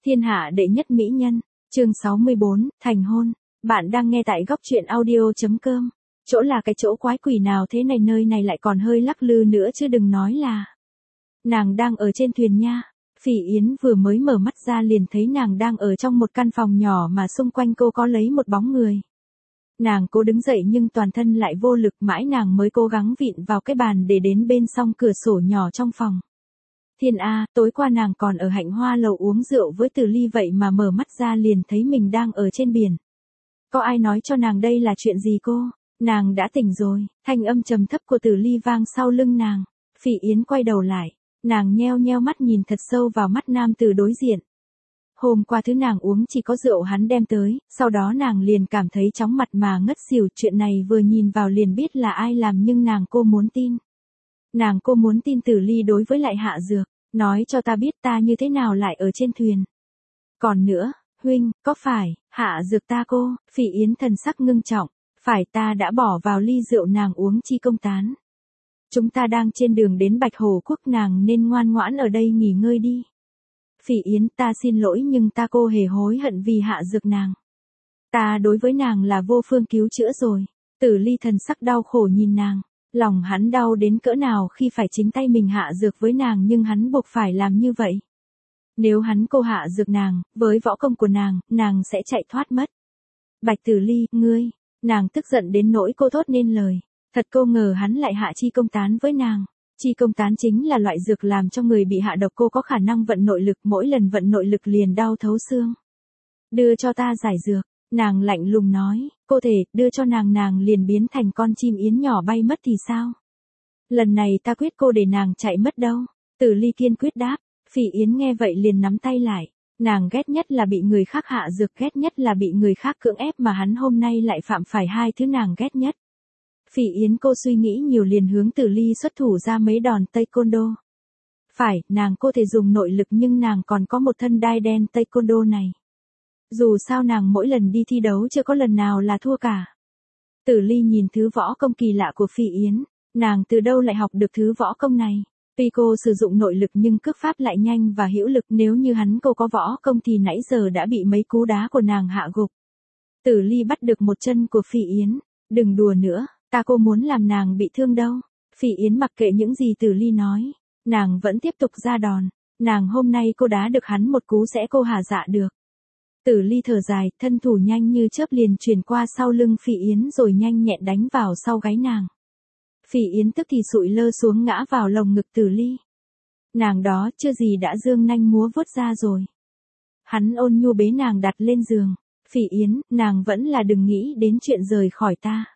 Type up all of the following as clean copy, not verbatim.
Thiên hạ đệ nhất mỹ nhân, chương 64, thành hôn. Bạn đang nghe tại góc truyện audio.com. Chỗ là cái chỗ quái quỷ nào thế này, nơi này lại còn hơi lắc lư nữa chứ đừng nói là. Nàng đang ở trên thuyền nha. Phỉ Yến vừa mới mở mắt ra liền thấy nàng đang ở trong một căn phòng nhỏ mà xung quanh cô có lấy một bóng người. Nàng cố đứng dậy nhưng toàn thân lại vô lực, mãi nàng mới cố gắng vịn vào cái bàn để đến bên song cửa sổ nhỏ trong phòng. Thiên A, tối qua nàng còn ở Hạnh Hoa lầu uống rượu với Tử Ly, vậy mà mở mắt ra liền thấy mình đang ở trên biển. Có ai nói cho nàng đây là chuyện gì cô? Nàng đã tỉnh rồi, thanh âm trầm thấp của Tử Ly vang sau lưng nàng. Phỉ Yến quay đầu lại, nàng nheo nheo mắt nhìn thật sâu vào mắt nam tử đối diện. Hôm qua thứ nàng uống chỉ có rượu hắn đem tới, sau đó nàng liền cảm thấy chóng mặt mà ngất xỉu, chuyện này vừa nhìn vào liền biết là ai làm nhưng cô muốn tin. Cô muốn tin Tử Ly đối với lại Hạ Dược, nói cho ta biết ta như thế nào lại ở trên thuyền. Còn nữa, huynh, có phải, Hạ Dược ta cô, Phỉ Yến thần sắc ngưng trọng, phải ta đã bỏ vào ly rượu nàng uống chi công tán. Chúng ta đang trên đường đến Bạch Hồ Quốc, nàng nên ngoan ngoãn ở đây nghỉ ngơi đi. Phỉ Yến, ta xin lỗi nhưng ta cô hề hối hận vì Hạ Dược nàng. Ta đối với nàng là vô phương cứu chữa rồi. Tử Ly thần sắc đau khổ nhìn nàng. Lòng hắn đau đến cỡ nào khi phải chính tay mình hạ dược với nàng, nhưng hắn buộc phải làm như vậy. Nếu hắn cô hạ dược nàng, với võ công của nàng sẽ chạy thoát mất. Bạch Tử Ly, ngươi, nàng tức giận đến nỗi cô thốt nên lời. Thật cô ngờ hắn lại hạ chi công tán với nàng. Chi công tán chính là loại dược làm cho người bị hạ độc, cô có khả năng vận nội lực, mỗi lần vận nội lực liền đau thấu xương. Đưa cho ta giải dược. Nàng lạnh lùng nói, cô thể đưa cho nàng liền biến thành con chim yến nhỏ bay mất thì sao? Lần này ta quyết cô để nàng chạy mất đâu. Tử Ly kiên quyết đáp. Phỉ Yến nghe vậy liền nắm tay lại. Nàng ghét nhất là bị người khác hạ dược, ghét nhất là bị người khác cưỡng ép, mà hắn hôm nay lại phạm phải hai thứ nàng ghét nhất. Phỉ Yến cô suy nghĩ nhiều liền hướng Tử Ly xuất thủ ra mấy đòn taekwondo. Phải, cô thể dùng nội lực nhưng nàng còn có một thân đai đen taekwondo này. Dù sao nàng mỗi lần đi thi đấu chưa có lần nào là thua cả. Tử Ly nhìn thứ võ công kỳ lạ của Phỉ Yến, nàng từ đâu lại học được thứ võ công này? Tuy cô sử dụng nội lực nhưng cước pháp lại nhanh và hữu lực, nếu như cô có võ công thì nãy giờ đã bị mấy cú đá của nàng hạ gục. Tử Ly bắt được một chân của Phỉ Yến, đừng đùa nữa, cô muốn làm nàng bị thương đâu. Phỉ Yến mặc kệ những gì Tử Ly nói, nàng vẫn tiếp tục ra đòn, hôm nay cô đá được hắn một cú sẽ cô hả dạ được. Tử Ly thở dài, thân thủ nhanh như chớp liền chuyển qua sau lưng Phỉ Yến rồi nhanh nhẹn đánh vào sau gáy nàng. Phỉ Yến tức thì sụi lơ xuống ngã vào lồng ngực Tử Ly. Nàng đó chưa gì đã dương nanh múa vuốt ra rồi. Hắn ôn nhu bế nàng đặt lên giường. Phỉ Yến, nàng vẫn là đừng nghĩ đến chuyện rời khỏi ta.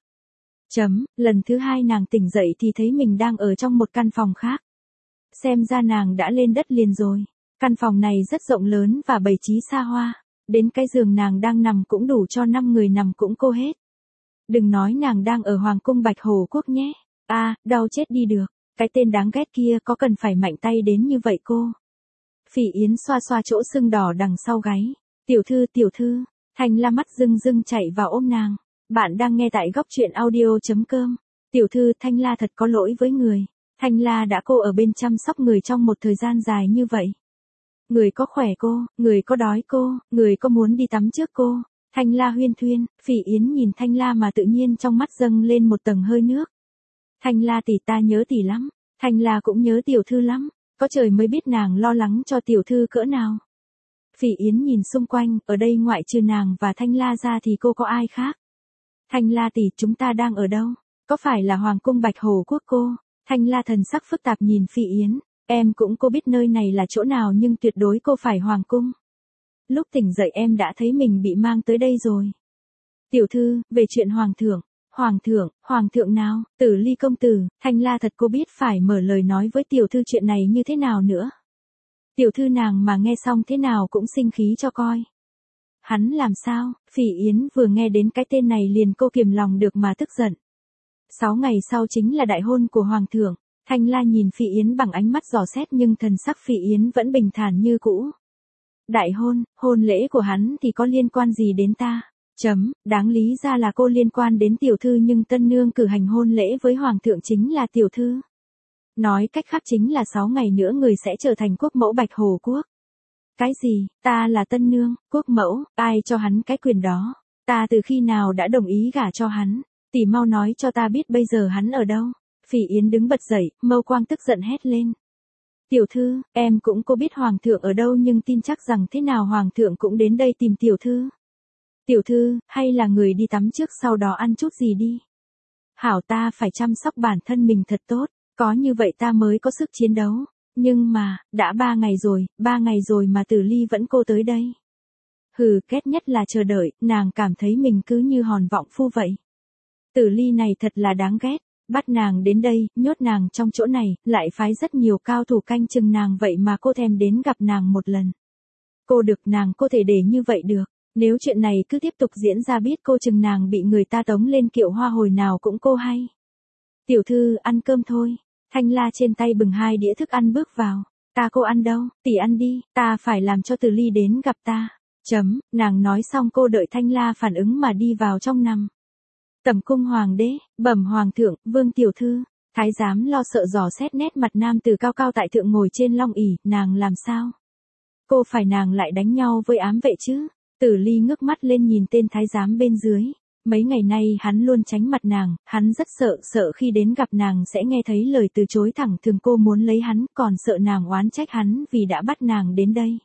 Lần thứ hai nàng tỉnh dậy thì thấy mình đang ở trong một căn phòng khác. Xem ra nàng đã lên đất liền rồi. Căn phòng này rất rộng lớn và bày trí xa hoa. Đến cái giường nàng đang nằm cũng đủ cho 5 người nằm cũng cô hết. Đừng nói nàng đang ở Hoàng cung Bạch Hồ Quốc nhé. Đau chết đi được. Cái tên đáng ghét kia có cần phải mạnh tay đến như vậy cô? Phỉ Yến xoa xoa chỗ sưng đỏ đằng sau gáy. Tiểu thư. Thanh La mắt rưng rưng chạy vào ôm nàng. Bạn đang nghe tại góc truyện audio.com. Tiểu thư, Thanh La thật có lỗi với người. Thanh La đã cô ở bên chăm sóc người trong một thời gian dài như vậy. Người có khỏe cô, người có đói cô, người có muốn đi tắm trước cô. Thanh La huyên thuyên, Phỉ Yến nhìn Thanh La mà tự nhiên trong mắt dâng lên một tầng hơi nước. Thanh La tỷ, ta nhớ tỷ lắm. Thanh La cũng nhớ tiểu thư lắm. Có trời mới biết nàng lo lắng cho tiểu thư cỡ nào. Phỉ Yến nhìn xung quanh, ở đây ngoại trừ nàng và Thanh La ra thì cô có ai khác? Thanh La tỷ, chúng ta đang ở đâu? Có phải là Hoàng cung Bạch Hồ Quốc cô? Thanh La thần sắc phức tạp nhìn Phỉ Yến. Em cũng cô biết nơi này là chỗ nào nhưng tuyệt đối cô phải Hoàng cung. Lúc tỉnh dậy em đã thấy mình bị mang tới đây rồi. Tiểu thư, về chuyện Hoàng thượng nào? Tử Ly công tử, Thanh La thật cô biết phải mở lời nói với tiểu thư chuyện này như thế nào nữa. Tiểu thư nàng mà nghe xong thế nào cũng sinh khí cho coi. Hắn làm sao? Phỉ Yến vừa nghe đến cái tên này liền cô kiềm lòng được mà tức giận. 6 ngày sau chính là đại hôn của Hoàng thượng. Thanh La nhìn Phỉ Yến bằng ánh mắt dò xét nhưng thần sắc Phỉ Yến vẫn bình thản như cũ. Đại hôn, hôn lễ của hắn thì có liên quan gì đến ta? Đáng lý ra là cô liên quan đến tiểu thư nhưng tân nương cử hành hôn lễ với Hoàng thượng chính là tiểu thư. Nói cách khác chính là 6 ngày nữa người sẽ trở thành quốc mẫu Bạch Hồ Quốc. Cái gì, ta là tân nương, quốc mẫu, ai cho hắn cái quyền đó? Ta từ khi nào đã đồng ý gả cho hắn? Tỷ mau nói cho ta biết bây giờ hắn ở đâu? Phỉ Yến đứng bật dậy, Mâu Quang tức giận hét lên. Tiểu thư, em cũng có biết hoàng thượng ở đâu nhưng tin chắc rằng thế nào hoàng thượng cũng đến đây tìm tiểu thư. Tiểu thư, hay là người đi tắm trước sau đó ăn chút gì đi. Hảo, ta phải chăm sóc bản thân mình thật tốt, có như vậy ta mới có sức chiến đấu. Nhưng mà, đã 3 ngày rồi mà Tử Ly vẫn cô tới đây. Hừ, ghét nhất là chờ đợi, nàng cảm thấy mình cứ như hòn vọng phu vậy. Tử Ly này thật là đáng ghét, bắt nàng đến đây, nhốt nàng trong chỗ này, lại phái rất nhiều cao thủ canh chừng nàng vậy mà cô thèm đến gặp nàng một lần. Cô được nàng cô thể để như vậy được, nếu chuyện này cứ tiếp tục diễn ra biết cô chừng nàng bị người ta tống lên kiệu hoa hồi nào cũng cô hay. Tiểu thư, ăn cơm thôi. Thanh La trên tay bừng 2 đĩa thức ăn bước vào. Ta cô ăn đâu, tỷ ăn đi, ta phải làm cho Tử Ly đến gặp ta. Nàng nói xong cô đợi Thanh La phản ứng mà đi vào trong nằm. Tẩm cung hoàng đế, bẩm hoàng thượng, vương tiểu thư. Thái giám lo sợ dò xét nét mặt nam từ cao cao tại thượng ngồi trên long ỷ, nàng làm sao? Cô phải nàng lại đánh nhau với ám vệ chứ? Tử Ly ngước mắt lên nhìn tên thái giám bên dưới. Mấy ngày nay hắn luôn tránh mặt nàng, hắn rất sợ khi đến gặp nàng sẽ nghe thấy lời từ chối thẳng thường cô muốn lấy hắn, còn sợ nàng oán trách hắn vì đã bắt nàng đến đây.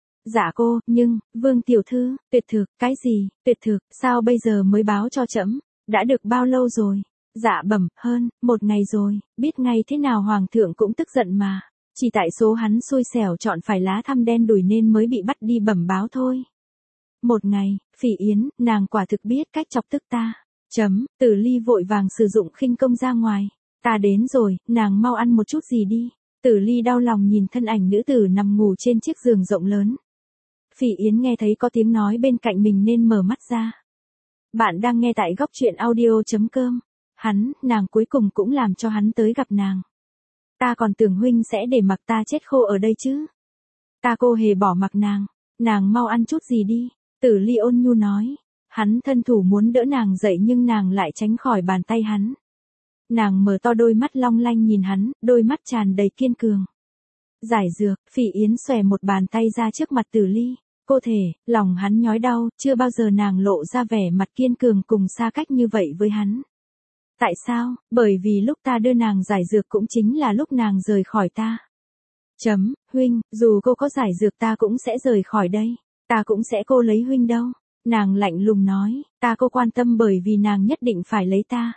Dạ cô, nhưng, vương tiểu thư, tuyệt thực, cái gì, tuyệt thực, sao bây giờ mới báo cho trẫm? Đã được bao lâu rồi? Dạ bẩm, hơn 1 ngày rồi, biết ngay thế nào hoàng thượng cũng tức giận mà. Chỉ tại số hắn xui xẻo chọn phải lá thăm đen đùi nên mới bị bắt đi bẩm báo thôi. 1 ngày, Phỉ Yến, nàng quả thực biết cách chọc tức ta. Tử Ly vội vàng sử dụng khinh công ra ngoài. Ta đến rồi, nàng mau ăn một chút gì đi. Tử Ly đau lòng nhìn thân ảnh nữ tử nằm ngủ trên chiếc giường rộng lớn. Phỉ Yến nghe thấy có tiếng nói bên cạnh mình nên mở mắt ra. Bạn đang nghe tại góc truyện audio.com. Nàng cuối cùng cũng làm cho hắn tới gặp nàng. Ta còn tưởng huynh sẽ để mặc ta chết khô ở đây chứ. Ta cô hề bỏ mặc nàng. Nàng mau ăn chút gì đi. Tử Ly ôn nhu nói. Hắn thân thủ muốn đỡ nàng dậy nhưng nàng lại tránh khỏi bàn tay hắn. Nàng mở to đôi mắt long lanh nhìn hắn, đôi mắt tràn đầy kiên cường. Giải dược, Phỉ Yến xòe một bàn tay ra trước mặt Tử Ly. Cô thể, lòng hắn nhói đau, chưa bao giờ nàng lộ ra vẻ mặt kiên cường cùng xa cách như vậy với hắn. Tại sao? Bởi vì lúc ta đưa nàng giải dược cũng chính là lúc nàng rời khỏi ta. Huynh, dù cô có giải dược ta cũng sẽ rời khỏi đây. Ta cũng sẽ cô lấy huynh đâu. Nàng lạnh lùng nói, ta cô quan tâm bởi vì nàng nhất định phải lấy ta.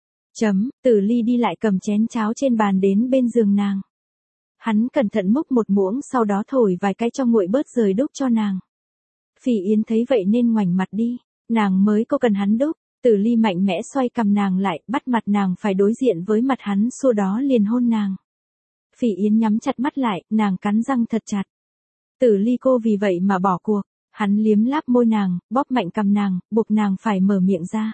Tử Ly đi lại cầm chén cháo trên bàn đến bên giường nàng. Hắn cẩn thận múc một muỗng sau đó thổi vài cái cho nguội bớt rồi đút cho nàng. Phỉ Yến thấy vậy nên ngoảnh mặt đi, nàng mới có cần hắn đút. Tử Ly mạnh mẽ xoay cầm nàng lại, bắt mặt nàng phải đối diện với mặt hắn, sau đó liền hôn nàng. Phỉ Yến nhắm chặt mắt lại, nàng cắn răng thật chặt. Tử Ly cô vì vậy mà bỏ cuộc. Hắn liếm láp môi nàng, bóp mạnh cầm nàng, buộc nàng phải mở miệng ra.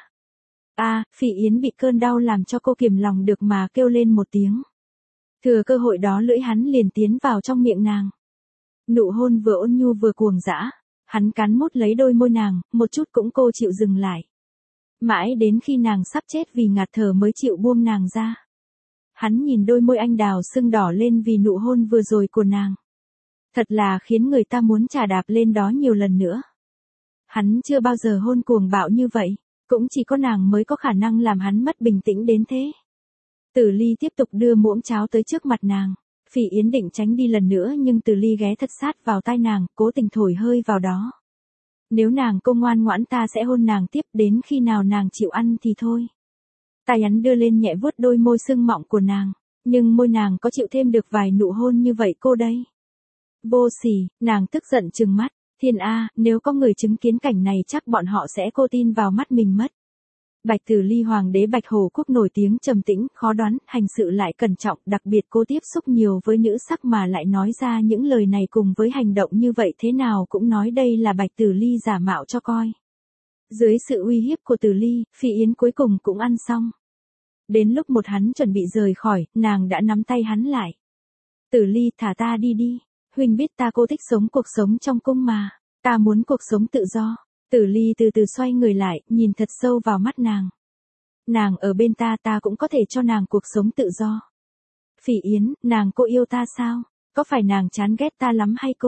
Phỉ Yến bị cơn đau làm cho cô kiềm lòng được mà kêu lên một tiếng. Thừa cơ hội đó lưỡi hắn liền tiến vào trong miệng nàng. Nụ hôn vừa ôn nhu vừa cuồng dã. Hắn cắn mút lấy đôi môi nàng, một chút cũng cô chịu dừng lại. Mãi đến khi nàng sắp chết vì ngạt thở mới chịu buông nàng ra. Hắn nhìn đôi môi anh đào sưng đỏ lên vì nụ hôn vừa rồi của nàng. Thật là khiến người ta muốn chà đạp lên đó nhiều lần nữa. Hắn chưa bao giờ hôn cuồng bạo như vậy, cũng chỉ có nàng mới có khả năng làm hắn mất bình tĩnh đến thế. Tử Ly tiếp tục đưa muỗng cháo tới trước mặt nàng. Phỉ Yến định tránh đi lần nữa nhưng Tử Ly ghé thật sát vào tai nàng, cố tình thổi hơi vào đó. Nếu nàng cô ngoan ngoãn ta sẽ hôn nàng tiếp đến khi nào nàng chịu ăn thì thôi. Tay hắn đưa lên nhẹ vuốt đôi môi sưng mọng của nàng, nhưng môi nàng có chịu thêm được vài nụ hôn như vậy cô đây. Vô sỉ, nàng tức giận trừng mắt, thiên a, nếu có người chứng kiến cảnh này chắc bọn họ sẽ cô tin vào mắt mình mất. Bạch Tử Ly hoàng đế Bạch Hổ Quốc nổi tiếng trầm tĩnh, khó đoán, hành sự lại cẩn trọng, đặc biệt cô tiếp xúc nhiều với nữ sắc mà lại nói ra những lời này cùng với hành động như vậy thế nào cũng nói đây là Bạch Tử Ly giả mạo cho coi. Dưới sự uy hiếp của Tử Ly, Phỉ Yến cuối cùng cũng ăn xong. Đến lúc một hắn chuẩn bị rời khỏi, nàng đã nắm tay hắn lại. Tử Ly, thả ta đi đi. Huynh biết ta cô thích sống cuộc sống trong cung mà. Ta muốn cuộc sống tự do. Tử Ly từ từ xoay người lại, nhìn thật sâu vào mắt nàng. Nàng ở bên ta ta cũng có thể cho nàng cuộc sống tự do. Phỉ Yến, nàng cô yêu ta sao? Có phải nàng chán ghét ta lắm hay cô?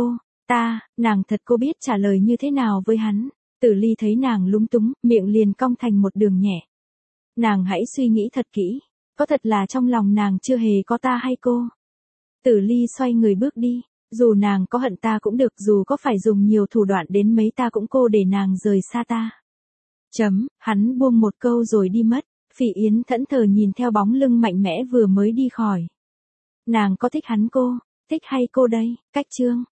Nàng thật cô biết trả lời như thế nào với hắn. Tử Ly thấy nàng lúng túng, miệng liền cong thành một đường nhẹ. Nàng hãy suy nghĩ thật kỹ, có thật là trong lòng nàng chưa hề có ta hay cô? Tử Ly xoay người bước đi, dù nàng có hận ta cũng được, dù có phải dùng nhiều thủ đoạn đến mấy ta cũng cô để nàng rời xa ta. Hắn buông một câu rồi đi mất. Phỉ Yến thẫn thờ nhìn theo bóng lưng mạnh mẽ vừa mới đi khỏi. Nàng có thích hắn cô? Thích hay cô đây? Cách chương